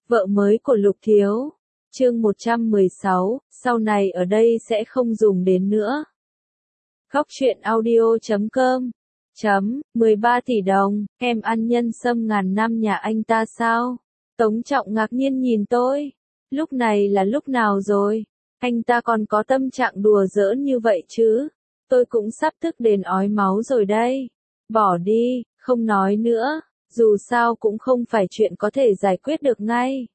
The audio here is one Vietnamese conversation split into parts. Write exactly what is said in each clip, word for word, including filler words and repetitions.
Vợ mới của Lục Thiếu. Chương một trăm mười sáu, sau này ở đây sẽ không dùng đến nữa. Góc truyện audio chấm com chấm mười ba tỷ đồng, em ăn nhân sâm ngàn năm nhà anh ta sao? Tống Trọng ngạc nhiên nhìn tôi. Lúc này là lúc nào rồi? Anh ta còn có tâm trạng đùa giỡn như vậy chứ? Tôi cũng sắp tức đến ói máu rồi đây. Bỏ đi, không nói nữa, dù sao cũng không phải chuyện có thể giải quyết được ngay.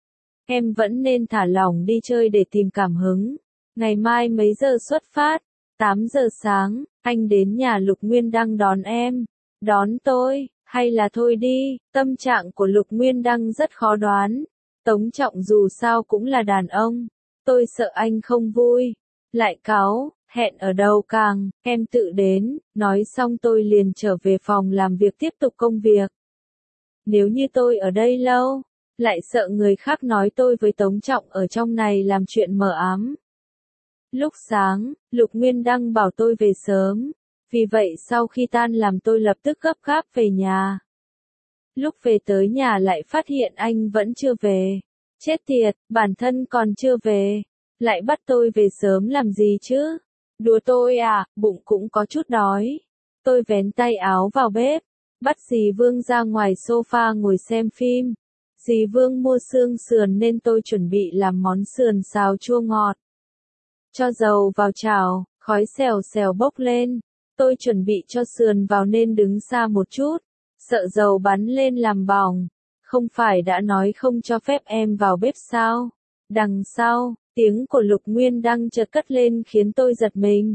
Em vẫn nên thả lỏng đi chơi để tìm cảm hứng. Ngày mai mấy giờ xuất phát? tám giờ sáng, anh đến nhà Lục Nguyên Đăng đón em. Đón tôi, hay là thôi đi, tâm trạng của Lục Nguyên Đăng rất khó đoán. Tống Trọng dù sao cũng là đàn ông. Tôi sợ anh không vui. Lại cáu, hẹn ở đâu càng, em tự đến, nói xong tôi liền trở về phòng làm việc tiếp tục công việc. Nếu như tôi ở đây lâu, lại sợ người khác nói tôi với Tống Trọng ở trong này làm chuyện mờ ám. Lúc sáng, Lục Nguyên Đăng bảo tôi về sớm, vì vậy sau khi tan làm tôi lập tức gấp gáp về nhà. Lúc về tới nhà lại phát hiện anh vẫn chưa về. Chết tiệt, bản thân còn chưa về, lại bắt tôi về sớm làm gì chứ? Đùa tôi à, bụng cũng có chút đói. Tôi vén tay áo vào bếp, bắt dì Vương ra ngoài sofa ngồi xem phim. Dì Vương mua xương sườn nên tôi chuẩn bị làm món sườn xào chua ngọt. Cho dầu vào chảo, khói xèo xèo bốc lên. Tôi chuẩn bị cho sườn vào nên đứng xa một chút, sợ dầu bắn lên làm bỏng. Không phải đã nói không cho phép em vào bếp sao? Đằng sau, tiếng của Lục Nguyên Đăng chợt cất lên khiến tôi giật mình.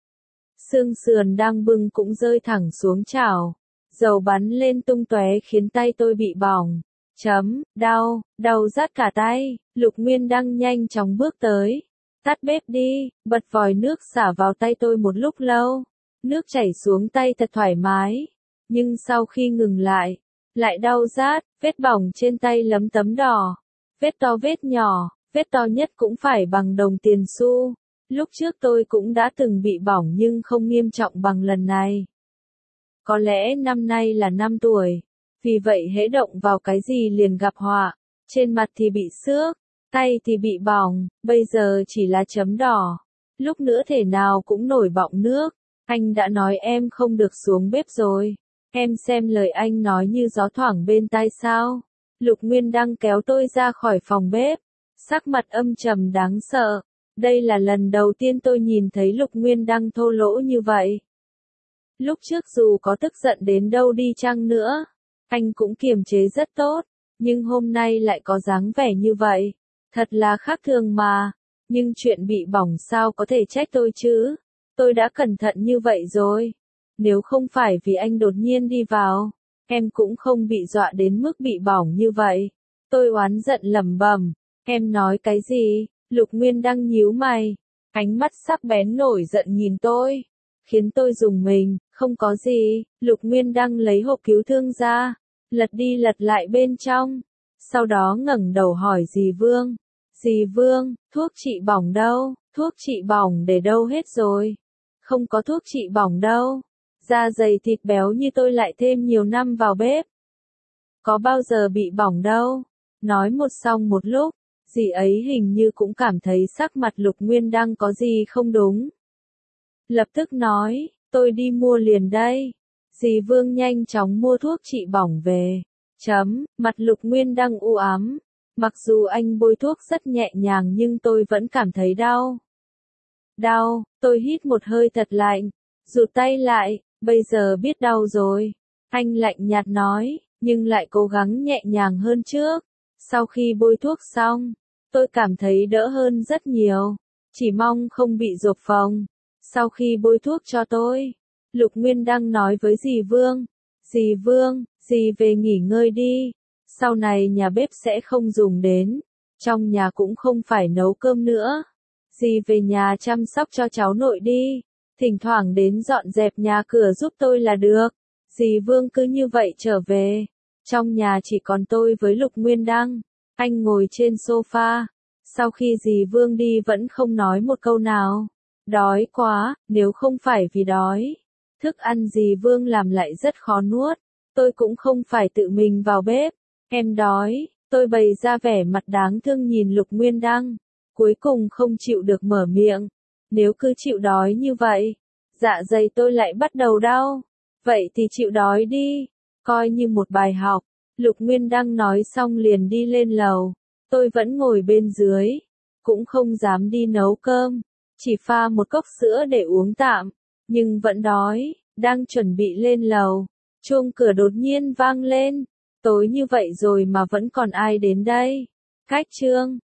Xương sườn đang bưng cũng rơi thẳng xuống chảo. Dầu bắn lên tung tóe khiến tay tôi bị bỏng. Chấm, đau, đau rát cả tay. Lục Nguyên Đăng nhanh chóng bước tới. Tắt bếp đi, bật vòi nước xả vào tay tôi một lúc lâu. Nước chảy xuống tay thật thoải mái. Nhưng sau khi ngừng lại, lại đau rát, vết bỏng trên tay lấm tấm đỏ. Vết to vết nhỏ, vết to nhất cũng phải bằng đồng tiền xu. Lúc trước tôi cũng đã từng bị bỏng nhưng không nghiêm trọng bằng lần này. Có lẽ năm nay là năm tuổi, vì vậy hễ động vào cái gì liền gặp họa. Trên mặt thì bị xước, tay thì bị bỏng, bây giờ chỉ là chấm đỏ. Lúc nữa thể nào cũng nổi bọng nước. Anh đã nói em không được xuống bếp rồi. Em xem lời anh nói như gió thoảng bên tai sao? Lục Nguyên Đăng kéo tôi ra khỏi phòng bếp, sắc mặt âm trầm đáng sợ. Đây là lần đầu tiên tôi nhìn thấy Lục Nguyên Đăng thô lỗ như vậy. Lúc trước dù có tức giận đến đâu đi chăng nữa, anh cũng kiềm chế rất tốt, nhưng hôm nay lại có dáng vẻ như vậy. Thật là khác thường mà, nhưng chuyện bị bỏng sao có thể trách tôi chứ? Tôi đã cẩn thận như vậy rồi. Nếu không phải vì anh đột nhiên đi vào, em cũng không bị dọa đến mức bị bỏng như vậy. Tôi oán giận lẩm bẩm, em nói cái gì? Lục Nguyên Đăng nhíu mày, ánh mắt sắc bén nổi giận nhìn tôi, khiến tôi rùng mình. Không có gì. Lục Nguyên Đăng lấy hộp cứu thương ra, lật đi lật lại bên trong, sau đó ngẩng đầu hỏi dì Vương. Dì Vương, thuốc trị bỏng đâu? Thuốc trị bỏng để đâu hết rồi? Không có thuốc trị bỏng đâu. Da dày thịt béo như tôi lại thêm nhiều năm vào bếp, có bao giờ bị bỏng đâu. Nói một xong một lúc, dì ấy hình như cũng cảm thấy sắc mặt Lục Nguyên Đăng có gì không đúng. Lập tức nói, tôi đi mua liền đây. Dì Vương nhanh chóng mua thuốc trị bỏng về. Chấm, mặt Lục Nguyên Đăng u ám. Mặc dù anh bôi thuốc rất nhẹ nhàng nhưng tôi vẫn cảm thấy đau. Đau, tôi hít một hơi thật lạnh, rụt tay lại. Bây giờ biết đau rồi. Anh lạnh nhạt nói, nhưng lại cố gắng nhẹ nhàng hơn trước. Sau khi bôi thuốc xong, tôi cảm thấy đỡ hơn rất nhiều. Chỉ mong không bị rộp phòng. Sau khi bôi thuốc cho tôi, Lục Nguyên Đăng nói với dì Vương. Dì Vương, dì về nghỉ ngơi đi. Sau này nhà bếp sẽ không dùng đến. Trong nhà cũng không phải nấu cơm nữa. Dì về nhà chăm sóc cho cháu nội đi. Thỉnh thoảng đến dọn dẹp nhà cửa giúp tôi là được. Dì Vương cứ như vậy trở về. Trong nhà chỉ còn tôi với Lục Nguyên Đăng. Anh ngồi trên sofa. Sau khi dì Vương đi vẫn không nói một câu nào. Đói quá, nếu không phải vì đói. Thức ăn dì Vương làm lại rất khó nuốt. Tôi cũng không phải tự mình vào bếp. Em đói, Tôi bày ra vẻ mặt đáng thương nhìn Lục Nguyên Đăng, cuối cùng không chịu được mở miệng. Nếu cứ chịu đói như vậy, dạ dày tôi lại bắt đầu đau. Vậy thì chịu đói đi, coi như một bài học. Lục Nguyên Đăng nói xong liền đi lên lầu. Tôi vẫn ngồi bên dưới, cũng không dám đi nấu cơm, chỉ pha một cốc sữa để uống tạm, nhưng vẫn đói, đang chuẩn bị lên lầu. Chuông cửa đột nhiên vang lên, tối như vậy rồi mà vẫn còn ai đến đây. Cách Trương